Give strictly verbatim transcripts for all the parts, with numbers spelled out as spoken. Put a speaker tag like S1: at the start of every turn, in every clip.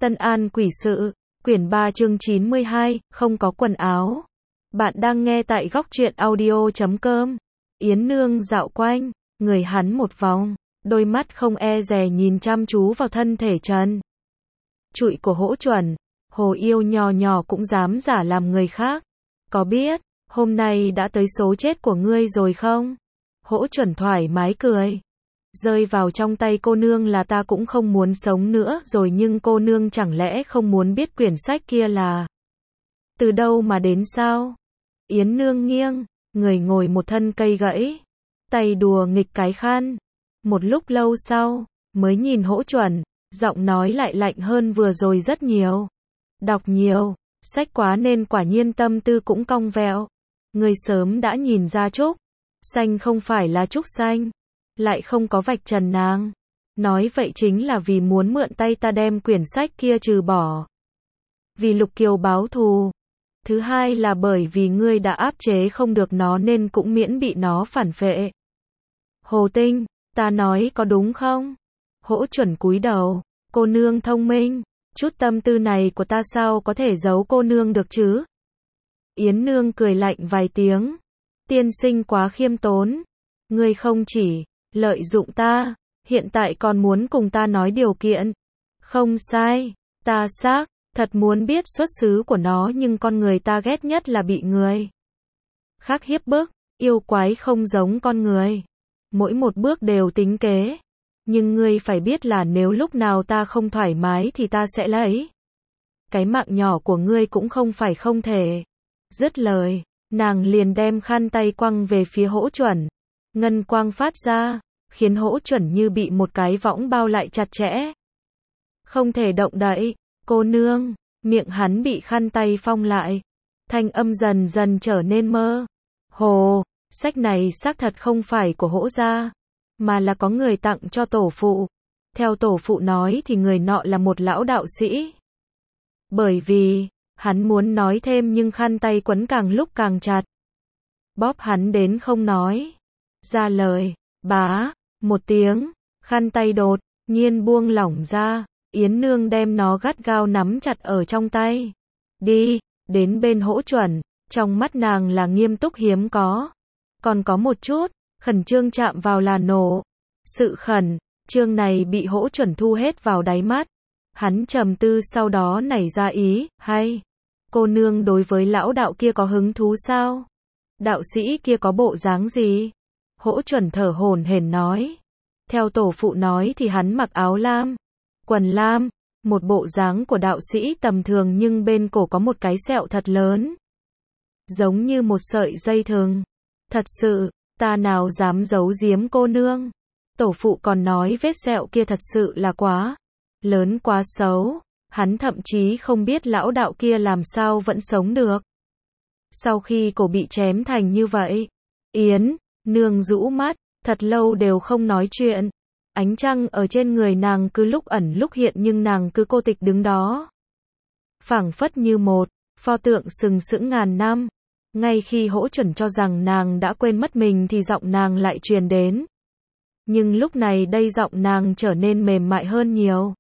S1: Tân An Quỷ Sự, quyển ba chương chín mươi hai, không có quần áo. Bạn đang nghe tại góc truyện audio chấm com. Yến Nương dạo quanh, người hắn một vòng, đôi mắt không e dè nhìn chăm chú vào thân thể trần trụi của Hỗ Chuẩn. Hồ yêu nhỏ nhỏ cũng dám giả làm người khác. Có biết, hôm nay đã tới số chết của ngươi rồi không? Hỗ Chuẩn thoải mái cười. Rơi vào trong tay cô nương là ta cũng không muốn sống nữa rồi, nhưng cô nương chẳng lẽ không muốn biết quyển sách kia là từ đâu mà đến sao? Yến Nương nghiêng, người ngồi một thân cây gãy, tay đùa nghịch cái khăn. Một lúc lâu sau, mới nhìn Hỗ Chuẩn, giọng nói lại lạnh hơn vừa rồi rất nhiều. Đọc nhiều, sách quá nên quả nhiên tâm tư cũng cong vẹo. Người sớm đã nhìn ra trúc xanh không phải là trúc xanh, lại không có vạch trần nàng. Nói vậy chính là vì muốn mượn tay ta đem quyển sách kia trừ bỏ. Vì Lục Kiều báo thù. Thứ hai là bởi vì ngươi đã áp chế không được nó nên cũng miễn bị nó phản vệ. Hồ Tinh, ta nói có đúng không? Hỗ Chuẩn cúi đầu, cô nương thông minh, chút tâm tư này của ta sao có thể giấu cô nương được chứ? Yến Nương cười lạnh vài tiếng. Tiên sinh quá khiêm tốn. Ngươi không chỉ lợi dụng ta, hiện tại còn muốn cùng ta nói điều kiện. Không sai, ta xác thật muốn biết xuất xứ của nó, nhưng con người ta ghét nhất là bị người khác hiếp bức. Yêu quái không giống con người, mỗi một bước đều tính kế. Nhưng ngươi phải biết là nếu lúc nào ta không thoải mái thì ta sẽ lấy cái mạng nhỏ của ngươi cũng không phải không thể. Dứt lời, nàng liền đem khăn tay quăng về phía Hỗ Chuẩn. Ngân quang phát ra, khiến Hỗ Chuẩn như bị một cái võng bao lại chặt chẽ. Không thể động đậy. Cô nương, miệng hắn bị khăn tay phong lại. Thanh âm dần dần trở nên mơ hồ. Sách này xác thật không phải của Hỗ gia, mà là có người tặng cho tổ phụ. Theo tổ phụ nói thì người nọ là một lão đạo sĩ. Bởi vì, hắn muốn nói thêm nhưng khăn tay quấn càng lúc càng chặt. Bóp hắn đến không nói ra lời. Bá, một tiếng, khăn tay đột nhiên buông lỏng ra. Yến Nương đem nó gắt gao nắm chặt ở trong tay. Đi, đến bên Hỗ Chuẩn, trong mắt nàng là nghiêm túc hiếm có. Còn có một chút, khẩn trương chạm vào là nổ. Sự khẩn trương này bị Hỗ Chuẩn thu hết vào đáy mắt. Hắn trầm tư sau đó nảy ra ý, hay, cô nương đối với lão đạo kia có hứng thú sao? Đạo sĩ kia có bộ dáng gì? Hỗ Chuẩn thở hổn hển nói. Theo tổ phụ nói thì hắn mặc áo lam, quần lam, một bộ dáng của đạo sĩ tầm thường, nhưng bên cổ có một cái sẹo thật lớn, giống như một sợi dây thừng. Thật sự, ta nào dám giấu giếm cô nương. Tổ phụ còn nói vết sẹo kia thật sự là quá lớn, quá xấu. Hắn thậm chí không biết lão đạo kia làm sao vẫn sống được sau khi cổ bị chém thành như vậy. Yến Nương rũ mắt, thật lâu đều không nói chuyện. Ánh trăng ở trên người nàng cứ lúc ẩn lúc hiện, nhưng nàng cứ cô tịch đứng đó, phảng phất như một pho tượng sừng sững ngàn năm. Ngay khi Hỗ Chuẩn cho rằng nàng đã quên mất mình thì giọng nàng lại truyền đến. Nhưng lúc này đây giọng nàng trở nên mềm mại hơn nhiều.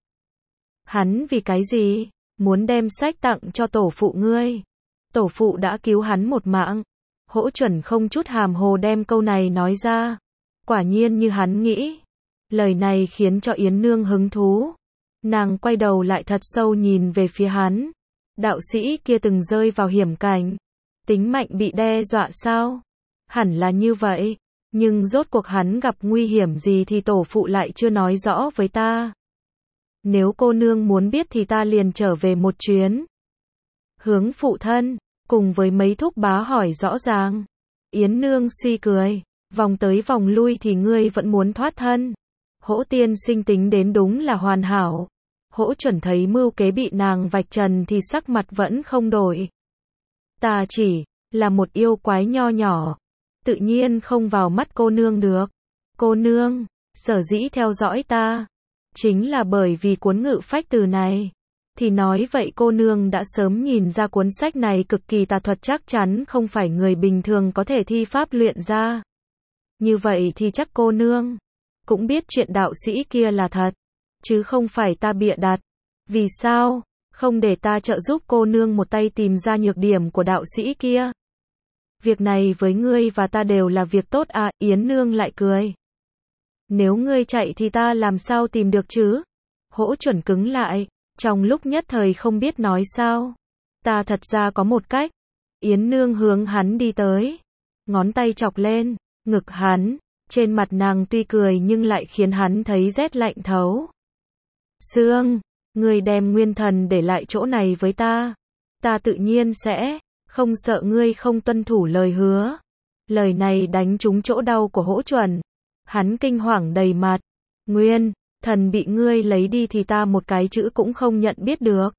S1: Hắn vì cái gì muốn đem sách tặng cho tổ phụ ngươi? Tổ phụ đã cứu hắn một mạng. Hỗ Chuẩn không chút hàm hồ đem câu này nói ra. Quả nhiên như hắn nghĩ. Lời này khiến cho Yến Nương hứng thú. Nàng quay đầu lại thật sâu nhìn về phía hắn. Đạo sĩ kia từng rơi vào hiểm cảnh, tính mạnh bị đe dọa sao? Hẳn là như vậy. Nhưng rốt cuộc hắn gặp nguy hiểm gì thì tổ phụ lại chưa nói rõ với ta. Nếu cô nương muốn biết thì ta liền trở về một chuyến, hướng phụ thân cùng với mấy thúc bá hỏi rõ ràng. Yến Nương suy cười, vòng tới vòng lui thì ngươi vẫn muốn thoát thân. Hỗ tiên sinh tính đến đúng là hoàn hảo. Hỗ Chuẩn thấy mưu kế bị nàng vạch trần thì sắc mặt vẫn không đổi. Ta chỉ là một yêu quái nho nhỏ, tự nhiên không vào mắt cô nương được. Cô nương sở dĩ theo dõi ta chính là bởi vì cuốn Ngự Phách Từ này. Thì nói vậy cô nương đã sớm nhìn ra cuốn sách này cực kỳ tà thuật, chắc chắn không phải người bình thường có thể thi pháp luyện ra. Như vậy thì chắc cô nương cũng biết chuyện đạo sĩ kia là thật, chứ không phải ta bịa đặt. Vì sao, không để ta trợ giúp cô nương một tay tìm ra nhược điểm của đạo sĩ kia? Việc này với ngươi và ta đều là việc tốt à, Yến Nương lại cười. Nếu ngươi chạy thì ta làm sao tìm được chứ? Hỗ Chuẩn cứng lại, trong lúc nhất thời không biết nói sao. Ta thật ra có một cách. Yến Nương hướng hắn đi tới, ngón tay chọc lên ngực hắn, trên mặt nàng tuy cười nhưng lại khiến hắn thấy rét lạnh thấu xương. Ngươi đem nguyên thần để lại chỗ này với ta, ta tự nhiên sẽ không sợ ngươi không tuân thủ lời hứa. Lời này đánh trúng chỗ đau của Hỗ Chuẩn. Hắn kinh hoàng đầy mặt. Nguyên thần bị ngươi lấy đi thì ta một cái chữ cũng không nhận biết được.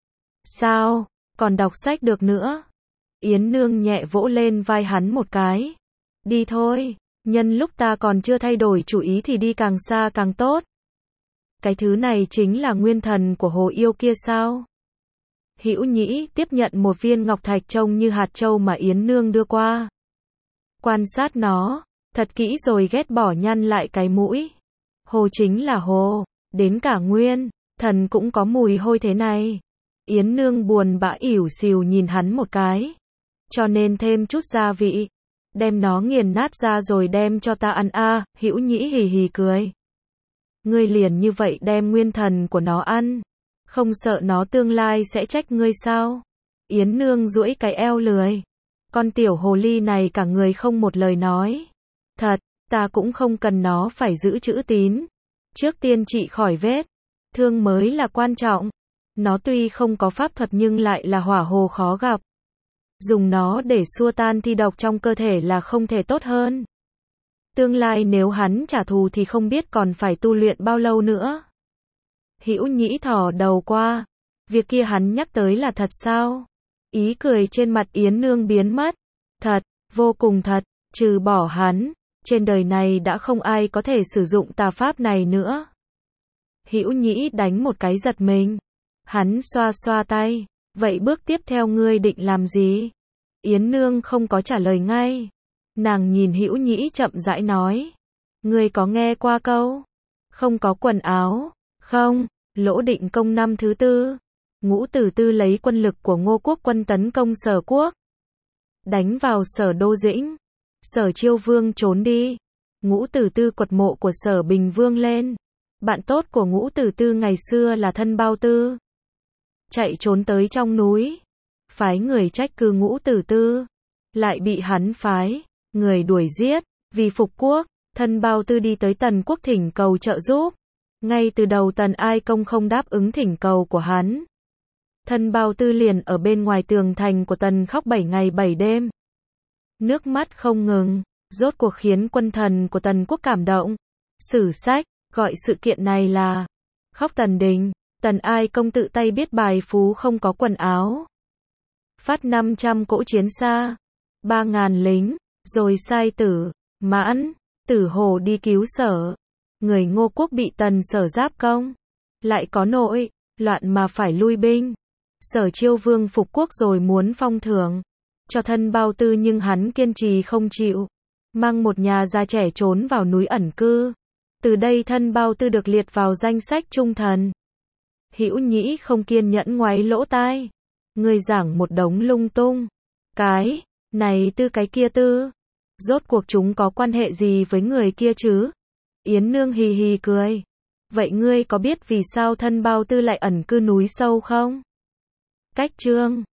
S1: Sao, còn đọc sách được nữa? Yến Nương nhẹ vỗ lên vai hắn một cái. Đi thôi, nhân lúc ta còn chưa thay đổi chủ ý thì đi càng xa càng tốt. Cái thứ này chính là nguyên thần của hồ yêu kia sao? Hữu Nhĩ tiếp nhận một viên ngọc thạch trông như hạt châu mà Yến Nương đưa qua. Quan sát nó thật kỹ rồi ghét bỏ nhăn lại cái mũi. Hồ chính là hồ, đến cả nguyên thần cũng có mùi hôi thế này. Yến Nương buồn bã ỉu xìu nhìn hắn một cái. Cho nên thêm chút gia vị, đem nó nghiền nát ra rồi đem cho ta ăn a. À, Hữu Nhĩ hì hì cười. Ngươi liền như vậy đem nguyên thần của nó ăn, không sợ nó tương lai sẽ trách ngươi sao? Yến Nương duỗi cái eo lười. Con tiểu hồ ly này cả người không một lời nói. Thật, ta cũng không cần nó phải giữ chữ tín. Trước tiên trị khỏi vết thương mới là quan trọng. Nó tuy không có pháp thuật nhưng lại là hỏa hồ khó gặp. Dùng nó để xua tan thi độc trong cơ thể là không thể tốt hơn. Tương lai nếu hắn trả thù thì không biết còn phải tu luyện bao lâu nữa. Hữu Nhĩ thò đầu qua. Việc kia hắn nhắc tới là thật sao? Ý cười trên mặt Yến Nương biến mất. Thật, vô cùng thật, trừ bỏ hắn, trên đời này đã không ai có thể sử dụng tà pháp này nữa. Hữu Nhĩ đánh một cái giật mình. Hắn xoa xoa tay. Vậy bước tiếp theo ngươi định làm gì? Yến Nương không có trả lời ngay. Nàng nhìn Hữu Nhĩ chậm rãi nói. Ngươi có nghe qua câu không có quần áo, không? Lỗ Định Công năm thứ tư, Ngũ Tử Tư lấy quân lực của Ngô Quốc quân tấn công Sở Quốc, đánh vào Sở Đô Dĩnh. Sở Chiêu Vương trốn đi. Ngũ Tử Tư quật mộ của Sở Bình Vương lên. Bạn tốt của Ngũ Tử Tư ngày xưa là Thân Bao Tư, chạy trốn tới trong núi, phái người trách cứ Ngũ Tử Tư, lại bị hắn phái người đuổi giết. Vì phục quốc, Thân Bao Tư đi tới Tần Quốc thỉnh cầu trợ giúp. Ngay từ đầu Tần Ai Công không đáp ứng thỉnh cầu của hắn. Thân Bao Tư liền ở bên ngoài tường thành của Tần khóc bảy ngày bảy đêm. Nước mắt không ngừng, rốt cuộc khiến quân thần của Tần Quốc cảm động. Sử sách gọi sự kiện này là khóc Tần Đình. Tần Ai Công tự tay viết bài phú không có quần áo, phát năm trăm cỗ chiến xa, ba ngàn lính, rồi sai Tử Mãn, Tử Hồ đi cứu Sở. Người Ngô Quốc bị Tần Sở giáp công, lại có nội loạn mà phải lui binh. Sở Chiêu Vương phục quốc rồi muốn phong thưởng cho Thân Bao Tư nhưng hắn kiên trì không chịu, mang một nhà già trẻ trốn vào núi ẩn cư. Từ đây Thân Bao Tư được liệt vào danh sách trung thần. Hữu Nhĩ không kiên nhẫn ngoáy lỗ tai. Ngươi giảng một đống lung tung. Cái này tư cái kia tư. Rốt cuộc chúng có quan hệ gì với người kia chứ? Yến Nương hì hì cười. Vậy ngươi có biết vì sao Thân Bao Tư lại ẩn cư núi sâu không? Cách chương